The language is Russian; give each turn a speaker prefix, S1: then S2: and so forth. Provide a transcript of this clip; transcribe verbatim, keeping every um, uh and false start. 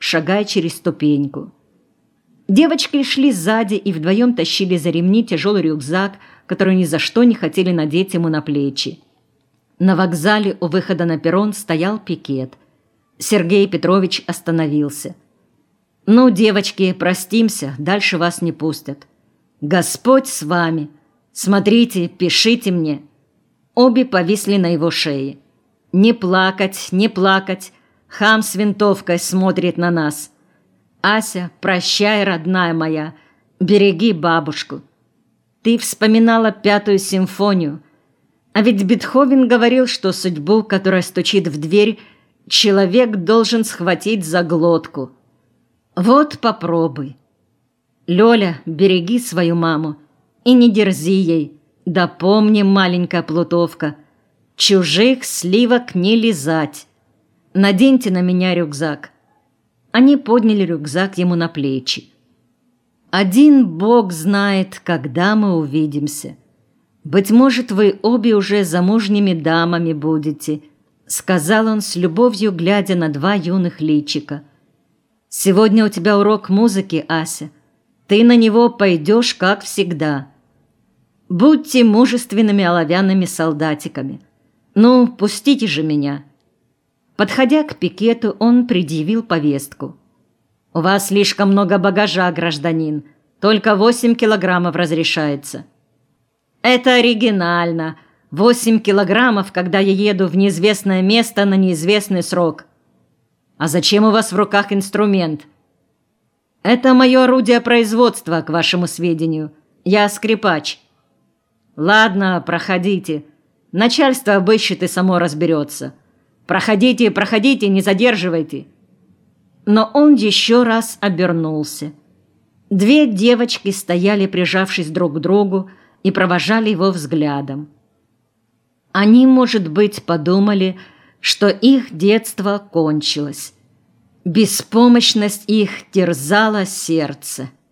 S1: шагая через ступеньку. Девочки шли сзади и вдвоем тащили за ремни тяжелый рюкзак, который ни за что не хотели надеть ему на плечи. На вокзале у выхода на перрон стоял пикет. Сергей Петрович остановился. «Ну, девочки, простимся, дальше вас не пустят. Господь с вами. Смотрите, пишите мне». Обе повисли на его шее. «Не плакать, не плакать. Хам с винтовкой смотрит на нас. Ася, прощай, родная моя. Береги бабушку. Ты вспоминала пятую симфонию. А ведь Бетховен говорил, что судьбу, которая стучит в дверь, человек должен схватить за глотку. Вот попробуй. Лёля, береги свою маму и не дерзи ей. Да помни, маленькая плутовка, чужих сливок не лизать. Наденьте на меня рюкзак». Они подняли рюкзак ему на плечи. «Один Бог знает, когда мы увидимся. Быть может, вы обе уже замужними дамами будете», — сказал он с любовью, глядя на два юных личика. «Сегодня у тебя урок музыки, Ася. Ты на него пойдешь, как всегда. Будьте мужественными оловянными солдатиками. Ну, пустите же меня». Подходя к пикету, он предъявил повестку. «У вас слишком много багажа, гражданин. Только восемь килограммов разрешается». «Это оригинально. Восемь килограммов, когда я еду в неизвестное место на неизвестный срок». «А зачем у вас в руках инструмент?» «Это мое орудие производства, к вашему сведению. Я скрипач». «Ладно, проходите. Начальство обыщет и само разберется. Проходите, проходите, не задерживайте». Но он еще раз обернулся. Две девочки стояли, прижавшись друг к другу, и провожали его взглядом. Они, может быть, подумали, что их детство кончилось. Беспомощность их терзала сердце.